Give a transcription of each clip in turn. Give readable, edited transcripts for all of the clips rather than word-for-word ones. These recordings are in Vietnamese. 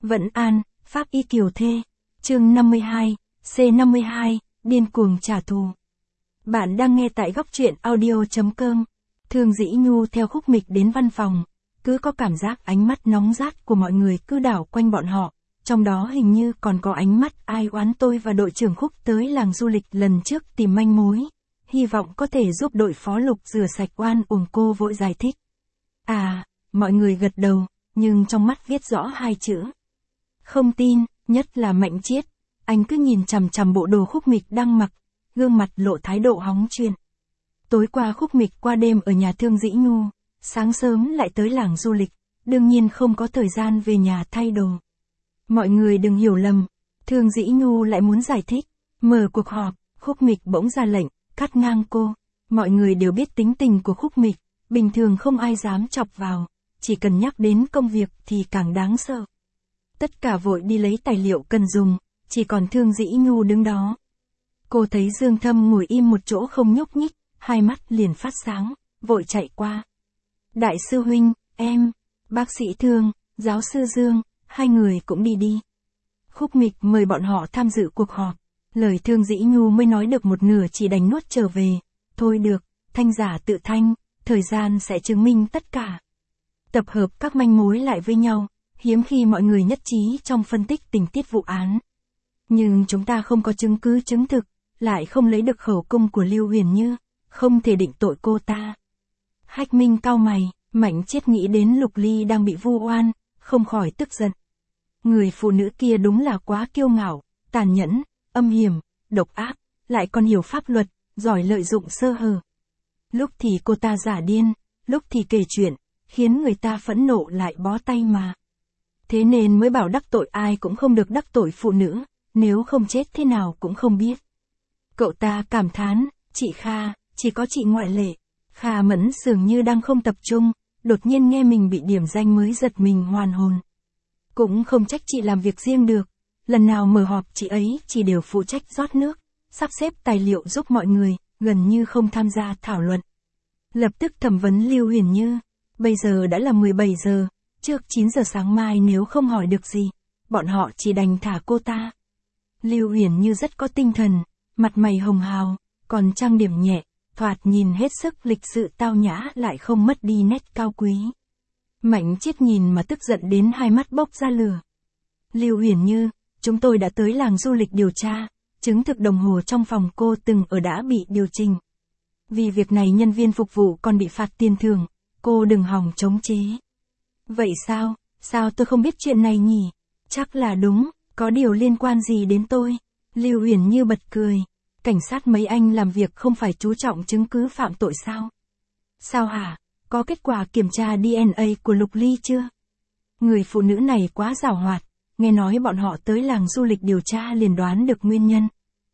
Vẫn An, Pháp Y Kiều Thê. Chương 52, C52, điên cuồng trả thù. Bạn đang nghe tại góc truyện audio.com. Thương Dĩ Nhu theo Khúc Mịch đến văn phòng, cứ có cảm giác ánh mắt nóng rát của mọi người cứ đảo quanh bọn họ, trong đó hình như còn có ánh mắt ai oán tôi và đội trưởng Khúc tới làng du lịch lần trước tìm manh mối, hy vọng có thể giúp đội phó Lục rửa sạch oan uổng. Cô vội giải thích. Mọi người gật đầu, nhưng trong mắt viết rõ hai chữ. Không tin, nhất là Mạnh Chiết, anh cứ nhìn chằm chằm bộ đồ Khúc Mịch đang mặc, gương mặt lộ thái độ hóng chuyện. Tối qua Khúc Mịch qua đêm ở nhà Thương Dĩ Nhu, sáng sớm lại tới làng du lịch, đương nhiên không có thời gian về nhà thay đồ. Mọi người đừng hiểu lầm, Thương Dĩ Nhu lại muốn giải thích, mở cuộc họp, Khúc Mịch bỗng ra lệnh, cắt ngang cô. Mọi người đều biết tính tình của Khúc Mịch, bình thường không ai dám chọc vào, chỉ cần nhắc đến công việc thì càng đáng sợ. Tất cả vội đi lấy tài liệu cần dùng, chỉ còn Thương Dĩ Nhu đứng đó. Cô thấy Dương Thâm ngồi im một chỗ không nhúc nhích, hai mắt liền phát sáng, vội chạy qua. Đại sư huynh, em, bác sĩ Thương, giáo sư Dương, hai người cũng đi. Khúc Mịch mời bọn họ tham dự cuộc họp, lời Thương Dĩ Nhu mới nói được một nửa chỉ đành nuốt trở về. Thôi được, thanh giả tự thanh, thời gian sẽ chứng minh tất cả. Tập hợp các manh mối lại với nhau, hiếm khi mọi người nhất trí trong phân tích tình tiết vụ án. Nhưng chúng ta không có chứng cứ chứng thực, lại không lấy được khẩu cung của Lưu Huyền Như, không thể định tội cô ta. Hách Minh cau mày, Mạnh Chiết nghĩ đến Lục Ly đang bị vu oan, không khỏi tức giận. Người phụ nữ kia đúng là quá kiêu ngạo, tàn nhẫn, âm hiểm, độc ác, lại còn hiểu pháp luật, giỏi lợi dụng sơ hở. Lúc thì cô ta giả điên, lúc thì kể chuyện, khiến người ta phẫn nộ lại bó tay mà. Thế nên mới bảo đắc tội ai cũng không được đắc tội phụ nữ, nếu không chết thế nào cũng không biết. Cậu ta cảm thán, chị Kha, chỉ có chị ngoại lệ. Kha Mẫn dường như đang không tập trung, đột nhiên nghe mình bị điểm danh mới giật mình hoàn hồn. Cũng không trách chị làm việc riêng được, lần nào mở họp chị ấy chỉ đều phụ trách rót nước, sắp xếp tài liệu giúp mọi người, gần như không tham gia thảo luận. Lập tức thẩm vấn Lưu Huyền Như, bây giờ đã là 17 giờ, trước 9 giờ sáng mai nếu không hỏi được gì, bọn họ chỉ đành thả cô ta. Lưu Huyền Như rất có tinh thần, mặt mày hồng hào, còn trang điểm nhẹ, thoạt nhìn hết sức lịch sự tao nhã lại không mất đi nét cao quý. Mạnh Chiết nhìn mà tức giận đến hai mắt bốc ra lửa. Lưu Huyền Như, chúng tôi đã tới làng du lịch điều tra, chứng thực đồng hồ trong phòng cô từng ở đã bị điều chỉnh. Vì việc này nhân viên phục vụ còn bị phạt tiền thưởng, cô đừng hòng chống chế. Vậy sao tôi không biết chuyện này nhỉ? Chắc là đúng, có điều liên quan gì đến tôi? Lưu Huyền Như bật cười. Cảnh sát mấy anh làm việc không phải chú trọng chứng cứ phạm tội sao? Sao hả? Có kết quả kiểm tra DNA của Lục Ly chưa? Người phụ nữ này quá giàu hoạt, nghe nói bọn họ tới làng du lịch điều tra liền đoán được nguyên nhân.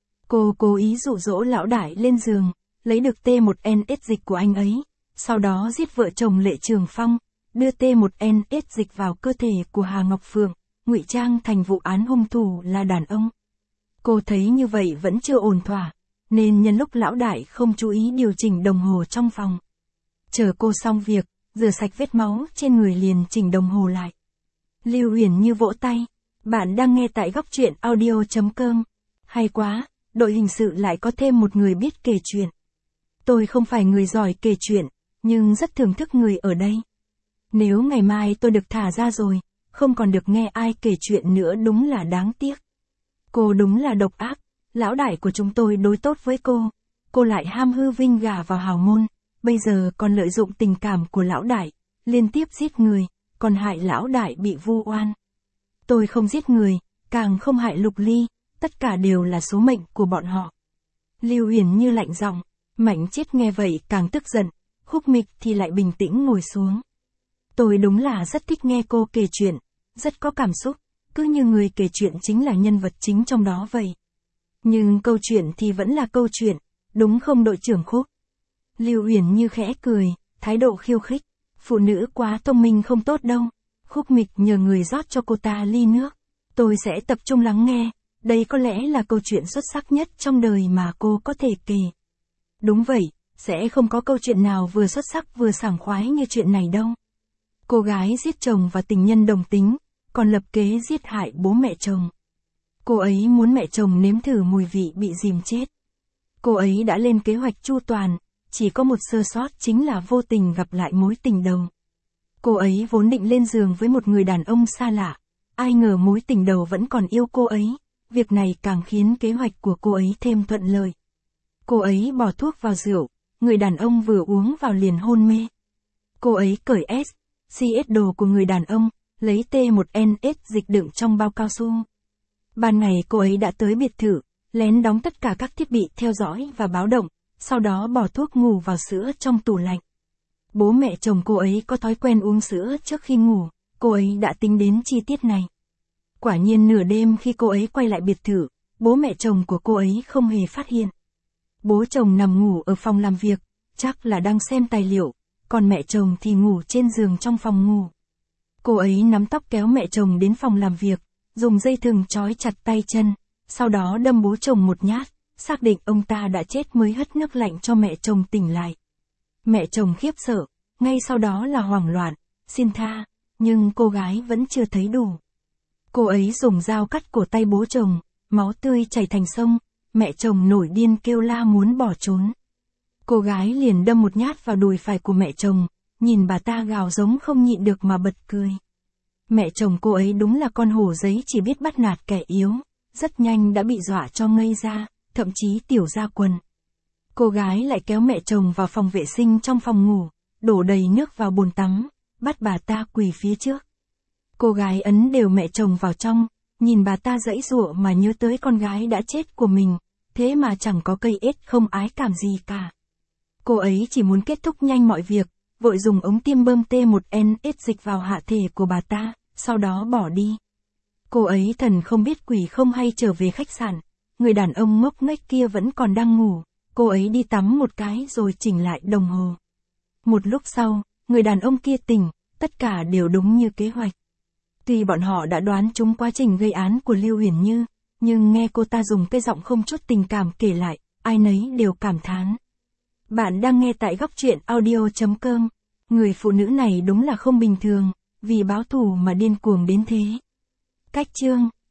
Cô cố ý dụ dỗ lão đại lên giường, lấy được T1NS dịch của anh ấy, sau đó giết vợ chồng Lệ Trường Phong, đưa T1NS dịch vào cơ thể của Hà Ngọc Phượng, ngụy trang thành vụ án hung thủ là đàn ông. Cô thấy như vậy vẫn chưa ổn thỏa, nên nhân lúc lão đại không chú ý điều chỉnh đồng hồ trong phòng. Chờ cô xong việc, rửa sạch vết máu trên người liền chỉnh đồng hồ lại. Lưu Huyền Như vỗ tay, bạn đang nghe tại góc truyện audio.com. Hay quá, đội hình sự lại có thêm một người biết kể chuyện. Tôi không phải người giỏi kể chuyện, nhưng rất thưởng thức người ở đây. Nếu ngày mai tôi được thả ra rồi, không còn được nghe ai kể chuyện nữa đúng là đáng tiếc. Cô đúng là độc ác, lão đại của chúng tôi đối tốt với cô lại ham hư vinh gả vào hào môn, bây giờ còn lợi dụng tình cảm của lão đại, liên tiếp giết người, còn hại lão đại bị vu oan. Tôi không giết người, càng không hại Lục Ly, tất cả đều là số mệnh của bọn họ. Lưu Huyền Như lạnh giọng, Mạnh Chiết nghe vậy càng tức giận, Khúc Mịch thì lại bình tĩnh ngồi xuống. Tôi đúng là rất thích nghe cô kể chuyện, rất có cảm xúc, cứ như người kể chuyện chính là nhân vật chính trong đó vậy. Nhưng câu chuyện thì vẫn là câu chuyện, đúng không đội trưởng Khúc? Lưu Huyền Như khẽ cười, thái độ khiêu khích, phụ nữ quá thông minh không tốt đâu. Khúc Mịch nhờ người rót cho cô ta ly nước. Tôi sẽ tập trung lắng nghe, đây có lẽ là câu chuyện xuất sắc nhất trong đời mà cô có thể kể. Đúng vậy, sẽ không có câu chuyện nào vừa xuất sắc vừa sảng khoái như chuyện này đâu. Cô gái giết chồng và tình nhân đồng tính, còn lập kế giết hại bố mẹ chồng. Cô ấy muốn mẹ chồng nếm thử mùi vị bị dìm chết. Cô ấy đã lên kế hoạch chu toàn, chỉ có một sơ sót chính là vô tình gặp lại mối tình đầu. Cô ấy vốn định lên giường với một người đàn ông xa lạ, ai ngờ mối tình đầu vẫn còn yêu cô ấy, việc này càng khiến kế hoạch của cô ấy thêm thuận lợi. Cô ấy bỏ thuốc vào rượu, người đàn ông vừa uống vào liền hôn mê. Cô ấy cởi CS đồ của người đàn ông, lấy T1NS dịch đựng trong bao cao su. Ban ngày cô ấy đã tới biệt thự, lén đóng tất cả các thiết bị theo dõi và báo động, sau đó bỏ thuốc ngủ vào sữa trong tủ lạnh. Bố mẹ chồng cô ấy có thói quen uống sữa trước khi ngủ, cô ấy đã tính đến chi tiết này. Quả nhiên nửa đêm khi cô ấy quay lại biệt thự, bố mẹ chồng của cô ấy không hề phát hiện. Bố chồng nằm ngủ ở phòng làm việc, chắc là đang xem tài liệu, còn mẹ chồng thì ngủ trên giường trong phòng ngủ. Cô ấy nắm tóc kéo mẹ chồng đến phòng làm việc, dùng dây thừng trói chặt tay chân, sau đó đâm bố chồng một nhát, xác định ông ta đã chết mới hất nước lạnh cho mẹ chồng tỉnh lại. Mẹ chồng khiếp sợ, ngay sau đó là hoảng loạn, xin tha, nhưng cô gái vẫn chưa thấy đủ. Cô ấy dùng dao cắt cổ tay bố chồng, máu tươi chảy thành sông, mẹ chồng nổi điên kêu la muốn bỏ trốn. Cô gái liền đâm một nhát vào đùi phải của mẹ chồng, nhìn bà ta gào giống không nhịn được mà bật cười. Mẹ chồng cô ấy đúng là con hổ giấy chỉ biết bắt nạt kẻ yếu, rất nhanh đã bị dọa cho ngây ra, thậm chí tiểu ra quần. Cô gái lại kéo mẹ chồng vào phòng vệ sinh trong phòng ngủ, đổ đầy nước vào bồn tắm, bắt bà ta quỳ phía trước. Cô gái ấn đều mẹ chồng vào trong, nhìn bà ta giãy giụa mà nhớ tới con gái đã chết của mình, thế mà chẳng có cây ết không ái cảm gì cả. Cô ấy chỉ muốn kết thúc nhanh mọi việc, vội dùng ống tiêm bơm T1NS dịch vào hạ thể của bà ta, sau đó bỏ đi. Cô ấy thần không biết quỷ không hay trở về khách sạn, người đàn ông ngốc nghếch kia vẫn còn đang ngủ, cô ấy đi tắm một cái rồi chỉnh lại đồng hồ. Một lúc sau, người đàn ông kia tỉnh, tất cả đều đúng như kế hoạch. Tuy bọn họ đã đoán trúng quá trình gây án của Lưu Huyền Như, nhưng nghe cô ta dùng cái giọng không chút tình cảm kể lại, ai nấy đều cảm thán. Bạn đang nghe tại Góc Truyện Audio.com. Người phụ nữ này đúng là không bình thường, vì báo thù mà điên cuồng đến thế. Cách chương